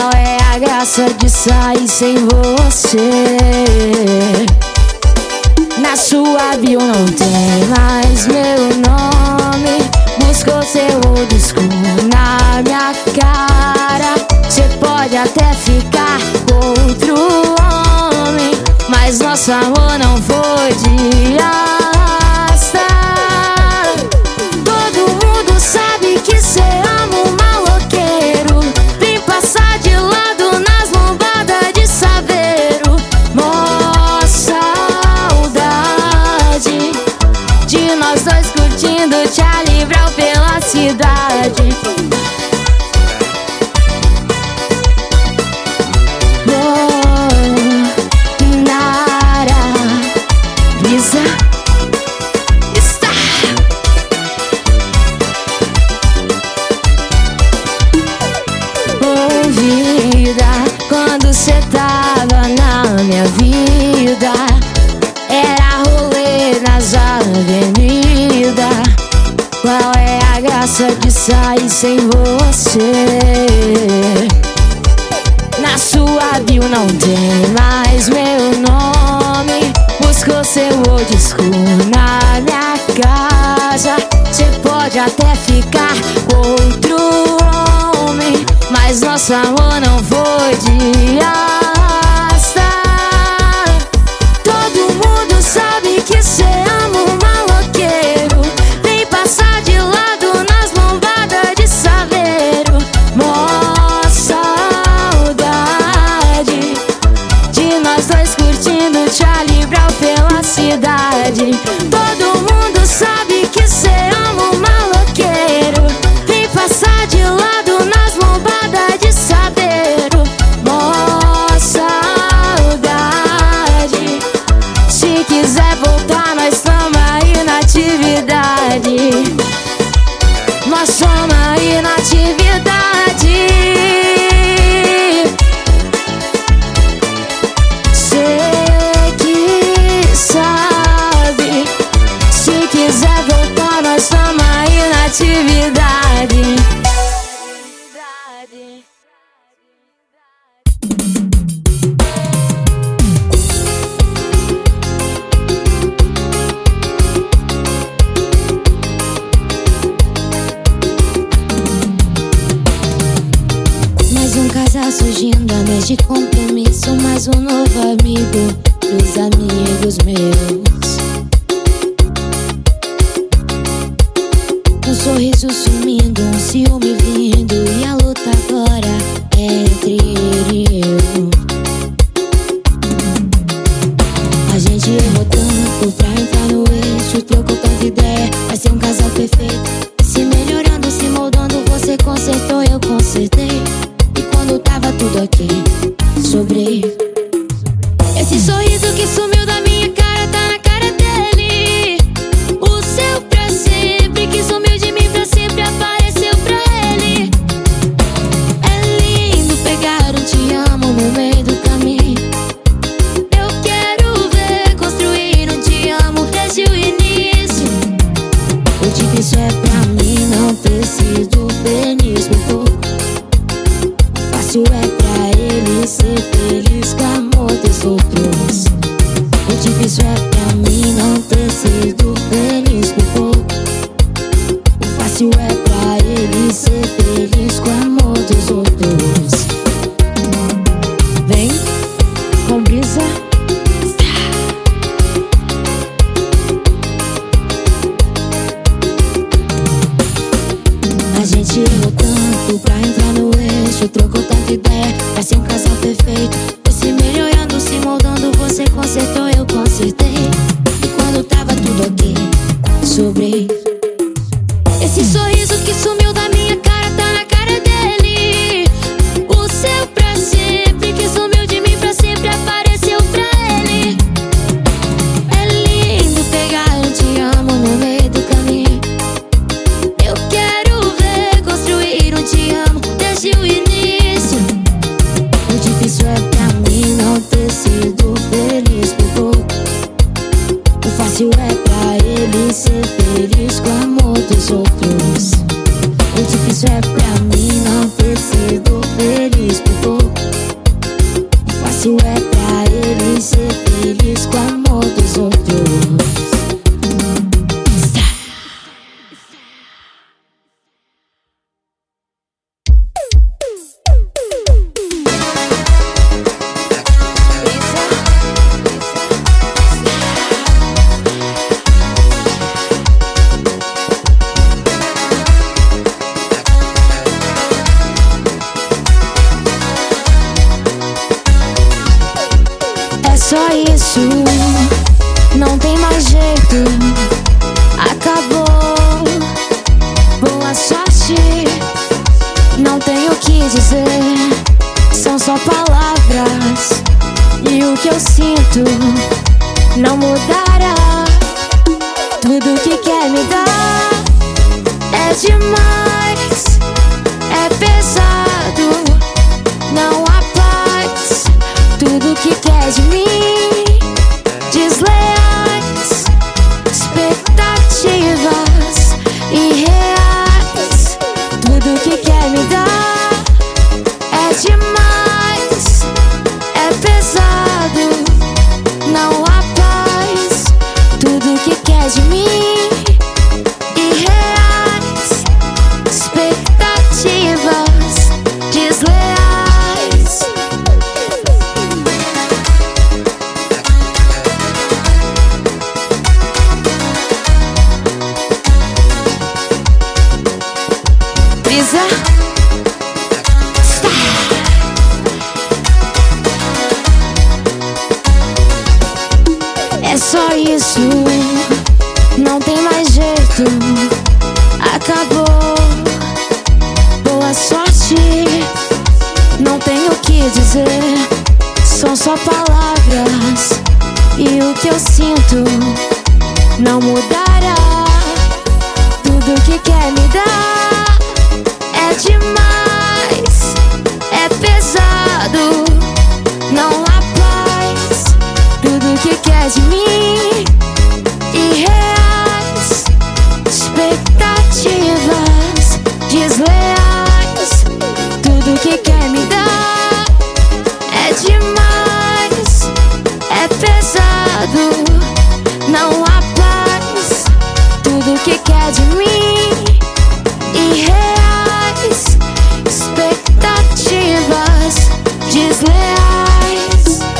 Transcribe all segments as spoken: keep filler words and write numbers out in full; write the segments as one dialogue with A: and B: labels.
A: Qual é a graça de sair sem você? Na sua bio não tem mais meu nome. Buscou seu old school na minha cara. Cê pode até ficar com outro homem, mas nosso amor não foi de arrasta. Todo mundo sabe que cê ama um maloqueiro. Vem passar de lado nas lombadas de saveiro. Mó saudade de nós dois curtindo Charlie Brown pela cidade. Quando cê tava na minha vida, era rolê nas avenidas. Qual é a graça de sair sem você? Na sua bio não tem mais meu nome. Buscou seu old school na minha casa. Cê pode até ficar com outro homem, mas nosso amor não foi de arrasta. Todo mundo sabe que cê ama um maloqueiro. Vem passar de lado nas lombadas de saveiro. Mó saudade de nós dois curtindo Charlie Brown pela cidade. Todo mundo sabe que cê ama um maloqueiro. Vem passar de lado nas lombadas de saveiro. Mó saudade. Se quiser voltar, nós tamo aí na atividade. Nós somos aí na atividade. Cê que sabe. Se quiser voltar, nós tamo aí na atividade. Mais um casal surgindo a mês de compromisso. Mais um novo amigo dos amigos meus. Um sorriso sumindo, um ciúme vindo, e a luta agora é entre ele e eu. A gente errou tanto pra entrar no eixo, trocou tanta ideia, vai ser um casal perfeito. Se melhorando, se moldando, você consertou, eu consertei. E quando tava tudo ok, sobrei. Esse sorriso que sumiu da minha cara tá na cara dele. O seu pra sempre, que sumiu de mim pra sempre, apareceu pra ele. É lindo pegar um te amo no meio do caminho. Eu quero ver construir um te amo desde o início. O difícil é pra mim não ter sido feliz por pouco. O fácil é pra ele ser feliz com o amor dos outros. O difícil é pra mim não ter sido feliz por pouco. O fácil é pra ele ser feliz com o amor dos outros. Vem com brisa. A gente errou tanto pra entrar no eixo, trocou tanta ideia, vai ser um casal perfeito. Foi se melhorando, se moldando, você consertou, eu consertei. E quando tava tudo ok, sobrei. Esse sorriso que sumiu da minha cara tá na cara dele. O seu pra sempre, que sumiu de mim pra sempre, apareceu pra ele. É lindo pegar um te amo no meio do caminho. Eu quero ver construir um te amo desde o início. O difícil é pra mim isso, não tem mais jeito. Acabou, boa sorte. Não tenho o que dizer, são só palavras. E o que eu sinto não mudará. Tudo que quer me dar é demais, é pesado, não há paz. Tudo que quer de mim, desleais, expectativas irreais. Tudo que quer me dar é demais, é pesado, não há paz. Tudo que quer de mim, irreais, expectativas desleais. Brisa. É só isso, não tem mais jeito. Acabou, boa sorte. Não tenho o que dizer, são só palavras. E o que eu sinto não mudará. Tudo que quer me dar é demais, é pesado, não há paz. Tudo que quer de mim, irreais, expectativas desleais. Tudo que quer me dar é demais, é pesado, não há paz. Tudo que quer de mim, irreais, expectativas desleais.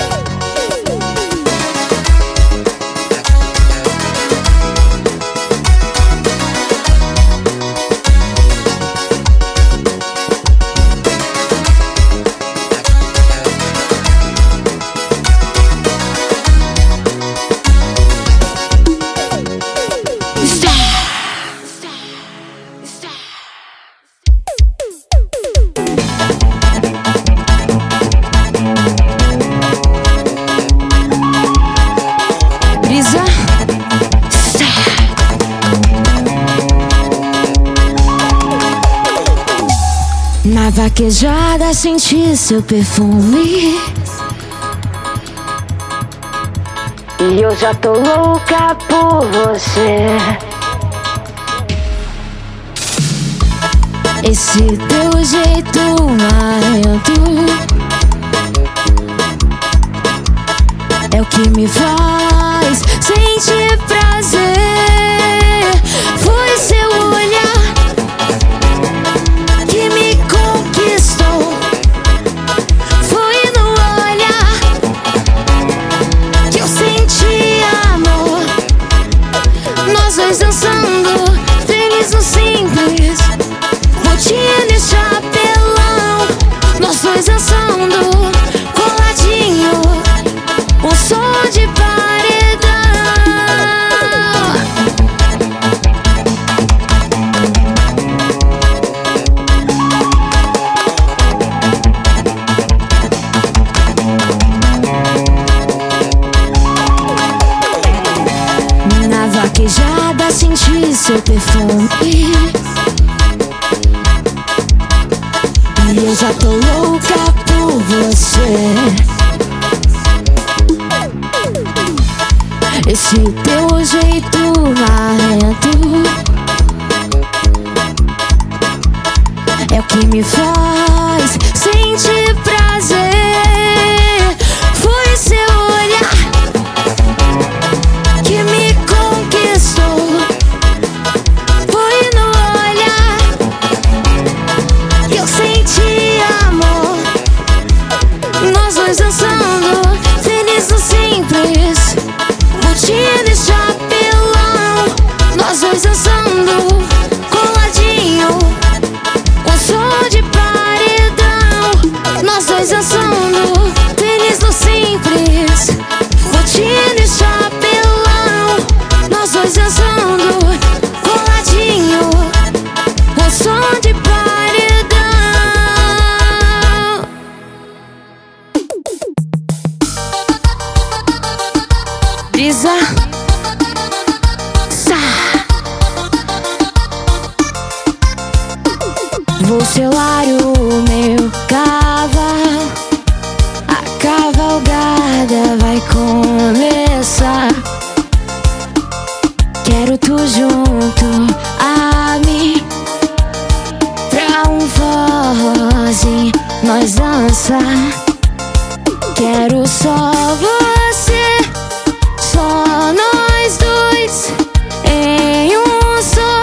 A: Na vaquejada senti seu perfume e eu já tô louca por você. Esse teu jeito marrento é o que me faz sentir prazer. Foi seu olhar que me conquistou. Foi no olhar que eu senti amor. Nós dois dançando, feliz no simples, botina e chapelão. Nós dois dançando, coladinho, um som de paredão. Na vaquejada senti seu perfume e eu já tô louca por você. Esse teu jeito marrento é o que me faz sentir prazer. Foi seu olhar que me conquistou. Foi no olhar que eu senti amor. Nós dois dançando, feliz no simples, botina e chapelão. Nós dois dançando, coladinho, um som de paredão. Nós dois dançando, feliz no simples, botina brisa. Vou selar o meu cavalo, a cavalgada vai começar. Quero tu junto a mim, pra um forrozinho nós dançar. Quero só você, só nós dois, em um só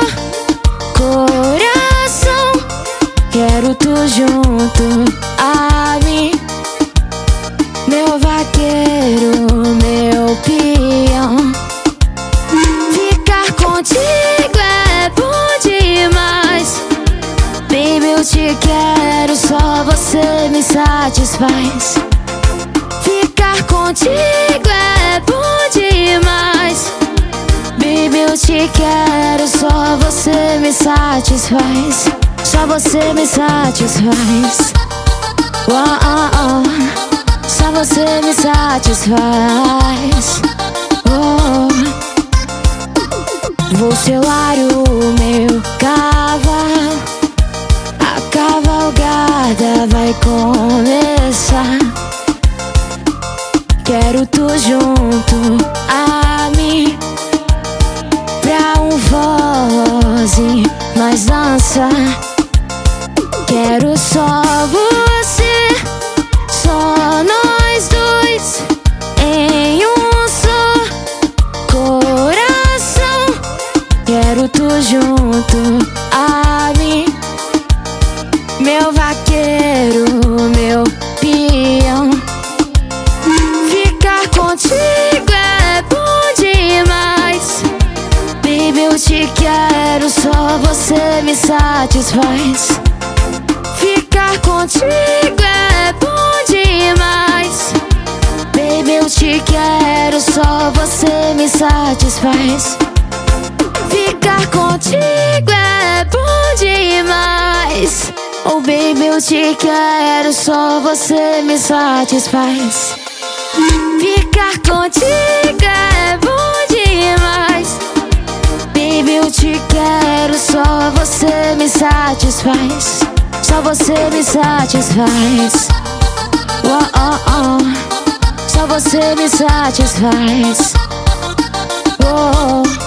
A: coração. Quero tu junto a mim, meu vaqueiro, meu peão. Ficar contigo é bom demais, baby, eu te quero, só você me satisfaz. Ficar contigo é bom demais, baby, eu te quero, só você me satisfaz. Só você me satisfaz. Oh, oh, oh. Só você me satisfaz. Oh. Vou selar o meu cavalo, a cavalgada vai começar. Quero tu junto a mim, pra um forrozinho nós dançar. Quero só você, só nós dois, em um só coração. Quero tu junto a mim, meu vaqueiro, meu peão. Ficar contigo é bom demais, baby, eu te quero, só você me satisfaz. Ficar contigo é bom demais, baby, eu te quero, só você me satisfaz. Ficar contigo é bom demais, oh baby, eu te quero, só você me satisfaz. Ficar contigo é bom demais, baby, eu te quero, só você me satisfaz. Só você me satisfaz. Oh, oh, oh. Só você me satisfaz. Oh, oh.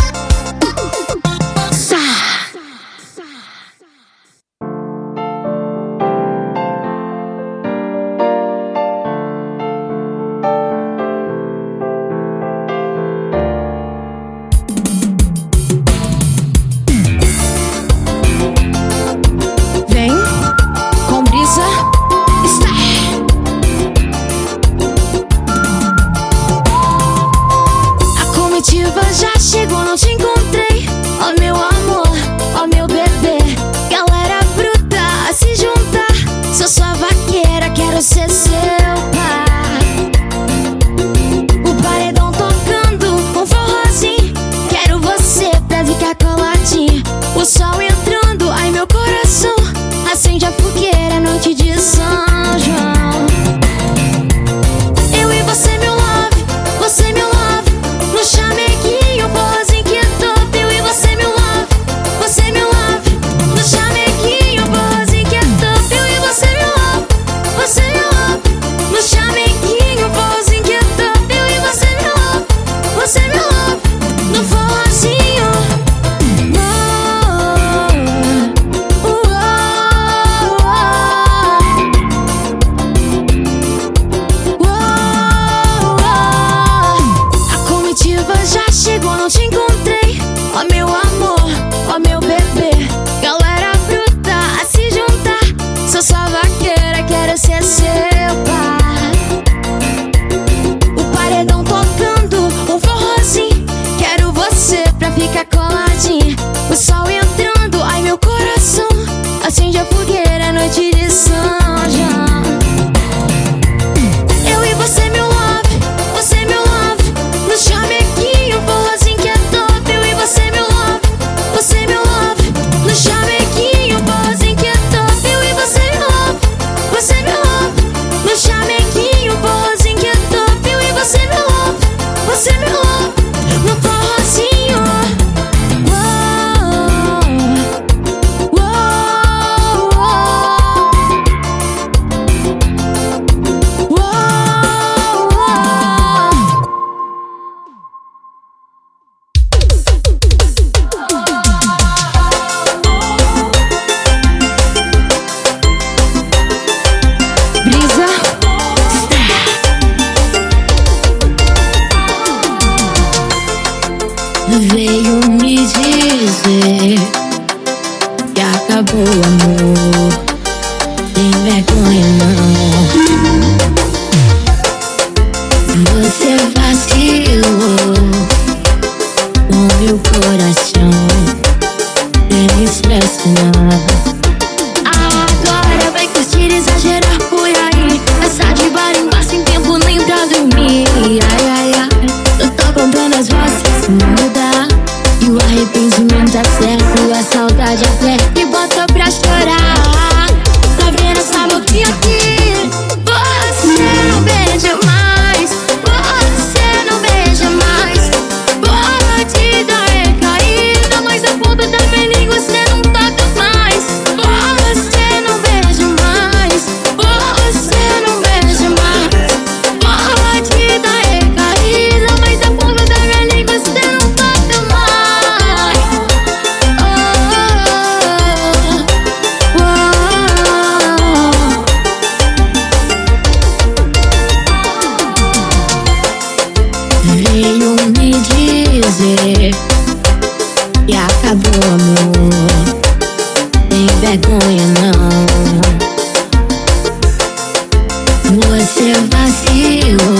B: Já chegou, não te encontrei. Oh meu amor, oh meu bebê. Galera bruta a se juntar. Sou sua vaqueira, quero ser seu par. O paredão tocando um forrozinho. Quero você pra ficar coladinho. O sol entrando, ai meu coração. Acende a fogueira, noite de São João. Eu e você, meu love, você, meu love. No chameguinho, forrozinho que top. Eu e você, meu love, você, meu love. No chameguinho, forrozinho que top. Eu e você, meu love, você, meu love.
A: Veio me dizer que acabou o amor. Tem vergonha não. Você vacilou com meu coração. Tem estresse não. Agora vai curtir, exagerar por aí. Passar de bar em bar sem tempo nem pra dormir. Ai, ai, ai, eu tô contando as vozes se mudar. E o arrependimento acerta, a saudade aperta e bota pra chorar. Tá vendo essa boquinha aqui? Você não beija mais, você não beija mais. Pode dar recaída, mas a ponta da minha língua você não toca mais. Você não beija mais, você não beija mais. Pode dar recaída, mas a ponta da minha língua você não toca mais. Oh, oh, oh. Veio me dizer que acabou o amor. Tem vergonha não. Você vacilou